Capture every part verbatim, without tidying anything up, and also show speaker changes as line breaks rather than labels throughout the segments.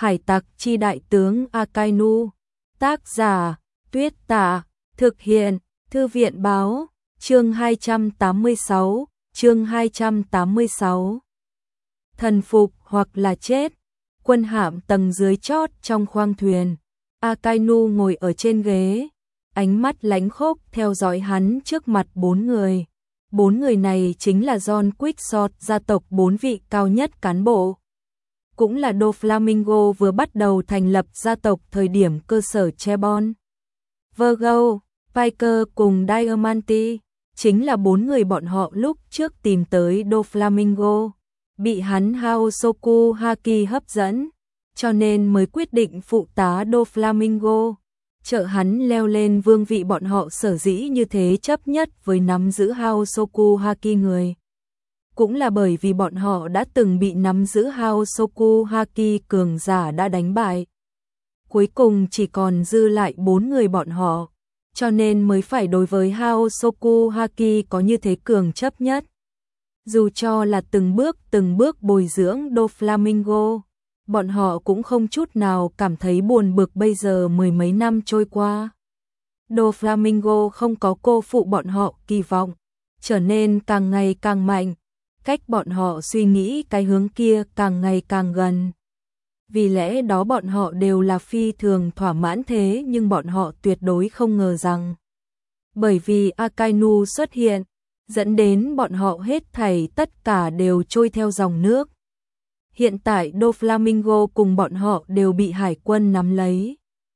Hải tặc chi đại tướng Akainu. Tác giả, Tuyết Tả. Thực hiện, Thư viện báo. Chương hai trăm tám mươi sáu, chương hai trăm tám mươi sáu. Thần phục hoặc là chết. Quân hạm tầng dưới chót trong khoang thuyền. Akainu ngồi ở trên ghế, ánh mắt lánh khốc theo dõi hắn trước mặt bốn người. Bốn người này chính là John Quixote, gia tộc bốn vị cao nhất cán bộ. Cũng là Doflamingo vừa bắt đầu thành lập gia tộc thời điểm cơ sở Chebon. Virgo, Piker cùng Diamante chính là bốn người bọn họ lúc trước tìm tới Doflamingo, bị hắn Haosoku Haki hấp dẫn, cho nên mới quyết định phụ tá Doflamingo, trợ hắn leo lên vương vị. Bọn họ sở dĩ như thế chấp nhất với nắm giữ Haosoku Haki người, cũng là bởi vì bọn họ đã từng bị nắm giữ Haosoku Haki cường giả đã đánh bại. Cuối cùng chỉ còn dư lại bốn người bọn họ, cho nên mới phải đối với Haosoku Haki có như thế cường chấp nhất. Dù cho là từng bước từng bước bồi dưỡng Doflamingo, bọn họ cũng không chút nào cảm thấy buồn bực. Bây giờ mười mấy năm trôi qua, Doflamingo không có cô phụ bọn họ kỳ vọng, trở nên càng ngày càng mạnh, cách bọn họ suy nghĩ cái hướng kia càng ngày càng gần. Vì lẽ đó bọn họ đều là phi thường thỏa mãn, thế nhưng bọn họ tuyệt đối không ngờ rằng, bởi vì Akainu xuất hiện, dẫn đến bọn họ hết thảy tất cả đều trôi theo dòng nước. Hiện tại Doflamingo cùng bọn họ đều bị hải quân nắm lấy.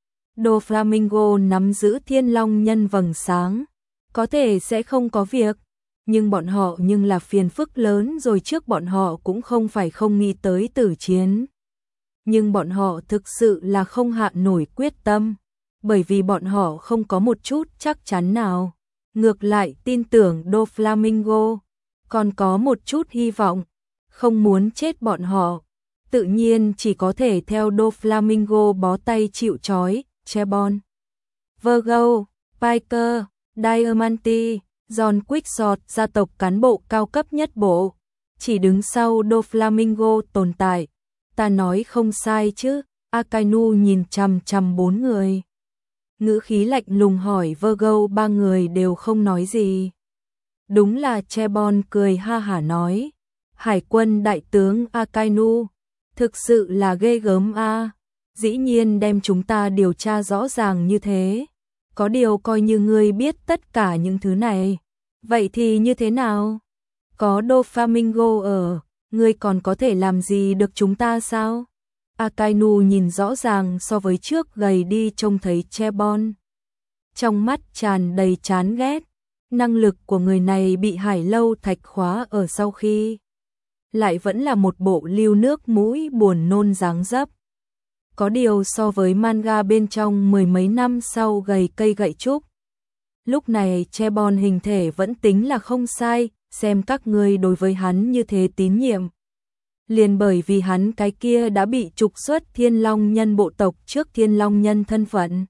Doflamingo nắm giữ Thiên Long Nhân vầng sáng, có thể sẽ không có việc, nhưng bọn họ nhưng là phiền phức lớn rồi. Trước bọn họ cũng không phải không nghĩ tới tử chiến, nhưng bọn họ thực sự là không hạ nổi quyết tâm, bởi vì bọn họ không có một chút chắc chắn nào. Ngược lại tin tưởng Doflamingo, còn có một chút hy vọng, không muốn chết bọn họ, tự nhiên chỉ có thể theo Doflamingo bó tay chịu trói. Chebon, Virgo, Piker, Diamante, John Quixote, gia tộc cán bộ cao cấp nhất bộ, chỉ đứng sau Doflamingo tồn tại. Ta nói không sai chứ? Akainu nhìn chằm chằm bốn người, ngữ khí lạnh lùng hỏi. Virgo ba người đều không nói gì. Đúng là Chebon cười ha hả nói, hải quân đại tướng Akainu, thực sự là ghê gớm a, dĩ nhiên đem chúng ta điều tra rõ ràng như thế. Có điều coi như ngươi biết tất cả những thứ này, vậy thì như thế nào? Có Doflamingo ở, ngươi còn có thể làm gì được chúng ta sao? Akainu nhìn rõ ràng so với trước gầy đi, trông thấy Chebon, trong mắt tràn đầy chán ghét. Năng lực của người này bị Hải Lâu Thạch khóa ở, sau khi lại vẫn là một bộ lưu nước mũi buồn nôn dáng dấp. Có điều so với manga bên trong mười mấy năm sau gầy cây gậy trúc, lúc này Chebon hình thể vẫn tính là không sai. Xem các ngươi đối với hắn như thế tín nhiệm, liền bởi vì hắn cái kia đã bị trục xuất Thiên Long Nhân bộ tộc trước. Thiên Long Nhân thân phận,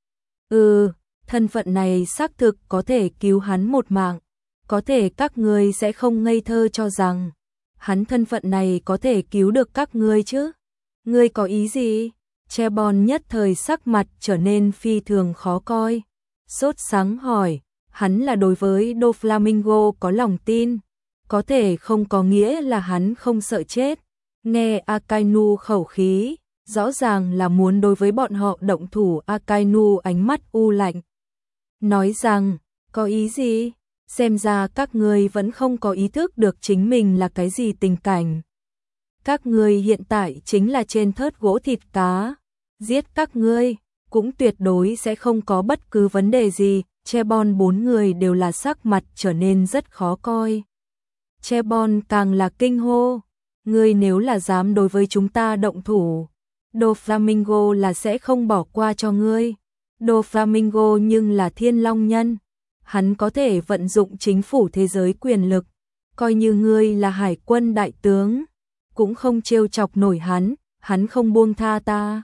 Ừ, thân phận này xác thực có thể cứu hắn một mạng. Có thể các ngươi sẽ không ngây thơ cho rằng hắn thân phận này có thể cứu được các ngươi chứ? Ngươi có ý gì? Chebon nhất thời sắc mặt trở nên phi thường khó coi, sốt sắng hỏi. Hắn là đối với Doflamingo có lòng tin, có thể không có nghĩa là hắn không sợ chết. Nghe Akainu khẩu khí, rõ ràng là muốn đối với bọn họ động thủ. Akainu ánh mắt u lạnh, nói rằng, có ý gì? Xem ra các ngươi vẫn không có ý thức được chính mình là cái gì tình cảnh. Các ngươi hiện tại chính là trên thớt gỗ thịt cá, giết các ngươi cũng tuyệt đối sẽ không có bất cứ vấn đề gì. Chebon bốn người đều là sắc mặt trở nên rất khó coi. Chebon càng là kinh hô, ngươi nếu là dám đối với chúng ta động thủ, Doflamingo là sẽ không bỏ qua cho ngươi. Doflamingo nhưng là Thiên Long Nhân, hắn có thể vận dụng chính phủ thế giới quyền lực, coi như ngươi là hải quân đại tướng, cũng không trêu chọc nổi hắn, hắn không buông tha ta.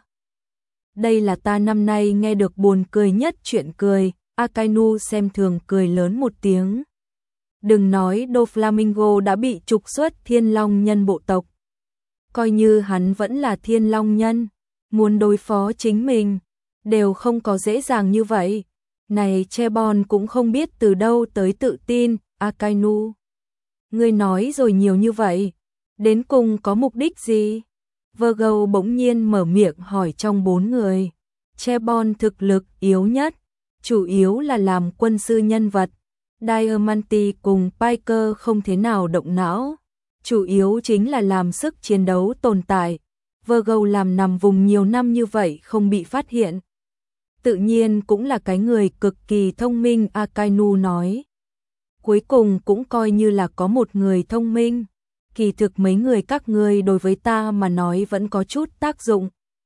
Đây là ta năm nay nghe được buồn cười nhất chuyện cười. Akainu xem thường cười lớn một tiếng. Đừng nói Doflamingo đã bị trục xuất Thiên Long Nhân bộ tộc, coi như hắn vẫn là Thiên Long Nhân, muốn đối phó chính mình, đều không có dễ dàng như vậy. Này Chebon cũng không biết từ đâu tới tự tin, Akainu. Ngươi nói rồi nhiều như vậy, đến cùng có mục đích gì? Virgo bỗng nhiên mở miệng hỏi trong bốn người. Chebon thực lực yếu nhất, chủ yếu là làm quân sư nhân vật. Diamante cùng Piker không thế nào động não, chủ yếu chính là làm sức chiến đấu tồn tại. Virgo làm nằm vùng nhiều năm như vậy không bị phát hiện, tự nhiên cũng là cái người cực kỳ thông minh, Akainu nói. Cuối cùng cũng coi như là có một người thông minh. Kỳ thực mấy người các ngươi đối với ta mà nói vẫn có chút tác dụng.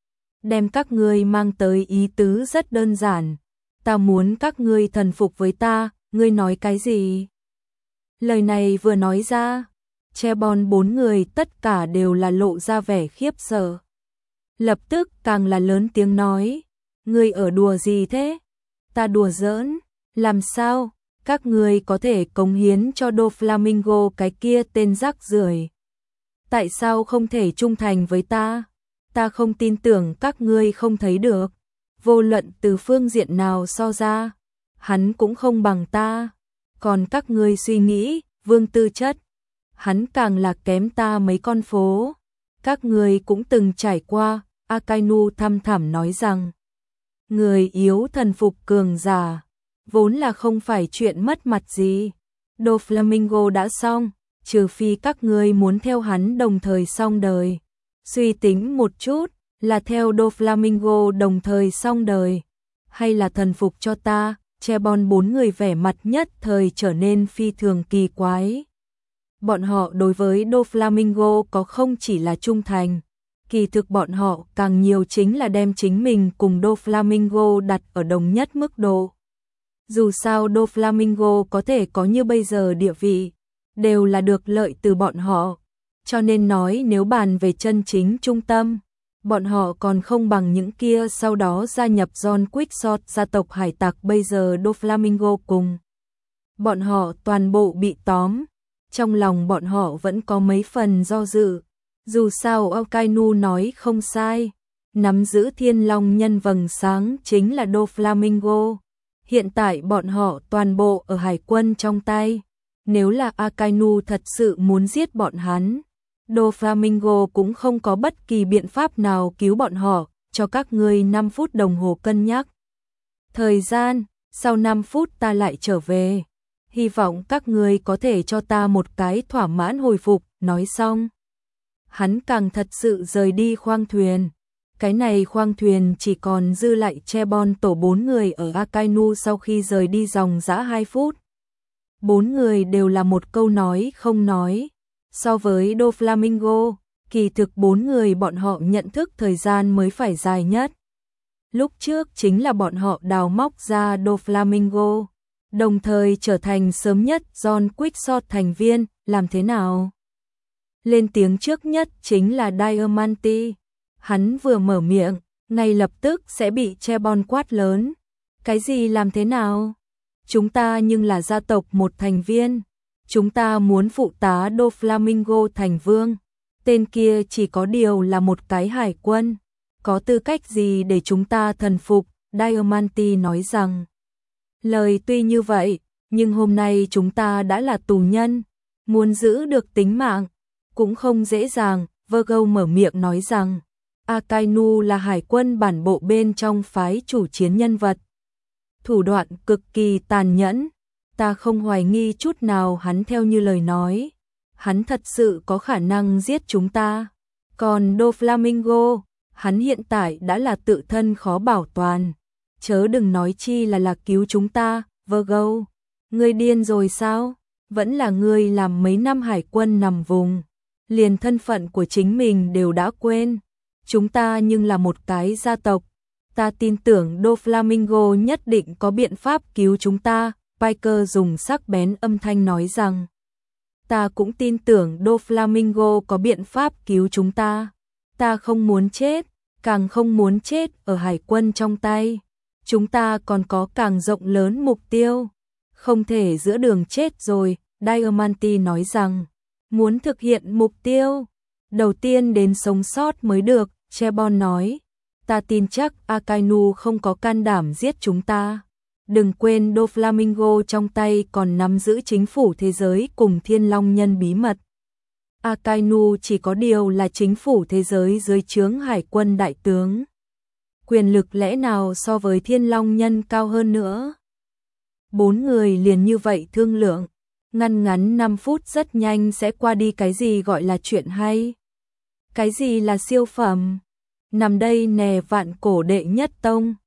Đem các ngươi mang tới ý tứ rất đơn giản. Ta muốn các ngươi thần phục với ta, ngươi nói cái gì? Lời này vừa nói ra, Chebon bốn người tất cả đều là lộ ra vẻ khiếp sợ. Lập tức càng là lớn tiếng nói, ngươi ở đùa gì thế? Ta đùa giỡn, làm sao? Các ngươi có thể cống hiến cho Doflamingo cái kia tên rác rưởi. Tại sao không thể trung thành với ta? Ta không tin tưởng các ngươi không thấy được. Vô luận từ phương diện nào so ra, hắn cũng không bằng ta. Còn các ngươi suy nghĩ, vương tư chất, hắn càng là kém ta mấy con phố. Các ngươi cũng từng trải qua, Akainu thăm thẳm nói rằng, người yếu thần phục cường giả, vốn là không phải chuyện mất mặt gì. Doflamingo đã xong, trừ phi các ngươi muốn theo hắn đồng thời xong đời. Suy tính một chút, là theo Doflamingo đồng thời xong đời, hay là thần phục cho ta? Chebon bốn người vẻ mặt nhất thời trở nên phi thường kỳ quái. Bọn họ đối với Doflamingo có không chỉ là trung thành, kỳ thực bọn họ càng nhiều chính là đem chính mình cùng Doflamingo đặt ở đồng nhất mức độ. Dù sao Doflamingo có thể có như bây giờ địa vị, đều là được lợi từ bọn họ. Cho nên nói nếu bàn về chân chính trung tâm, bọn họ còn không bằng những kia sau đó gia nhập John Quickshot gia tộc hải tặc. Bây giờ Doflamingo cùng bọn họ toàn bộ bị tóm, trong lòng bọn họ vẫn có mấy phần do dự. Dù sao Akainu nói không sai, nắm giữ thiên long nhân vầng sáng chính là Doflamingo. Hiện tại bọn họ toàn bộ ở hải quân trong tay. Nếu là Akainu thật sự muốn giết bọn hắn, Doflamingo cũng không có bất kỳ biện pháp nào cứu bọn họ. Cho các ngươi năm phút đồng hồ cân nhắc thời gian, sau năm phút ta lại trở về. Hy vọng các ngươi có thể cho ta một cái thỏa mãn hồi phục. Nói xong, hắn càng thật sự rời đi khoang thuyền. Cái này khoang thuyền chỉ còn dư lại Chebon tổ bốn người ở Akainu sau khi rời đi dòng dã hai phút. Bốn người đều là một câu nói không nói. So với Doflamingo, kỳ thực bốn người bọn họ nhận thức thời gian mới phải dài nhất. Lúc trước chính là bọn họ đào móc ra Doflamingo, đồng thời trở thành sớm nhất John Quickshot thành viên. Làm thế nào? Lên tiếng trước nhất chính là Diamante. Hắn vừa mở miệng, ngay lập tức sẽ bị Chebon quát lớn. Cái gì làm thế nào? Chúng ta nhưng là gia tộc một thành viên. Chúng ta muốn phụ tá Doflamingo thành vương. Tên kia chỉ có điều là một cái hải quân. Có tư cách gì để chúng ta thần phục? Diamante nói rằng. Lời tuy như vậy, nhưng hôm nay chúng ta đã là tù nhân. Muốn giữ được tính mạng cũng không dễ dàng. Virgo mở miệng nói rằng, Akainu là hải quân bản bộ bên trong phái chủ chiến nhân vật. Thủ đoạn cực kỳ tàn nhẫn. Ta không hoài nghi chút nào hắn theo như lời nói. Hắn thật sự có khả năng giết chúng ta. Còn Doflamingo, hắn hiện tại đã là tự thân khó bảo toàn. Chớ đừng nói chi là là cứu chúng ta. Virgo, ngươi điên rồi sao? Vẫn là ngươi làm mấy năm hải quân nằm vùng, liền thân phận của chính mình đều đã quên. Chúng ta nhưng là một cái gia tộc. Ta tin tưởng Doflamingo nhất định có biện pháp cứu chúng ta. Piker dùng sắc bén âm thanh nói rằng, ta cũng tin tưởng Doflamingo có biện pháp cứu chúng ta. Ta không muốn chết, càng không muốn chết ở hải quân trong tay. Chúng ta còn có càng rộng lớn mục tiêu, không thể giữa đường chết rồi. Diamante nói rằng, muốn thực hiện mục tiêu, đầu tiên đến sống sót mới được. Chebon nói, ta tin chắc Akainu không có can đảm giết chúng ta. Đừng quên Doflamingo trong tay còn nắm giữ chính phủ thế giới cùng Thiên Long Nhân bí mật. Akainu chỉ có điều là chính phủ thế giới dưới trướng hải quân đại tướng. Quyền lực lẽ nào so với Thiên Long Nhân cao hơn nữa? Bốn người liền như vậy thương lượng, ngăn ngắn năm phút rất nhanh sẽ qua đi. Cái gì gọi là chuyện hay? Cái gì là siêu phẩm? Nằm đây nè, vạn cổ đệ nhất tông.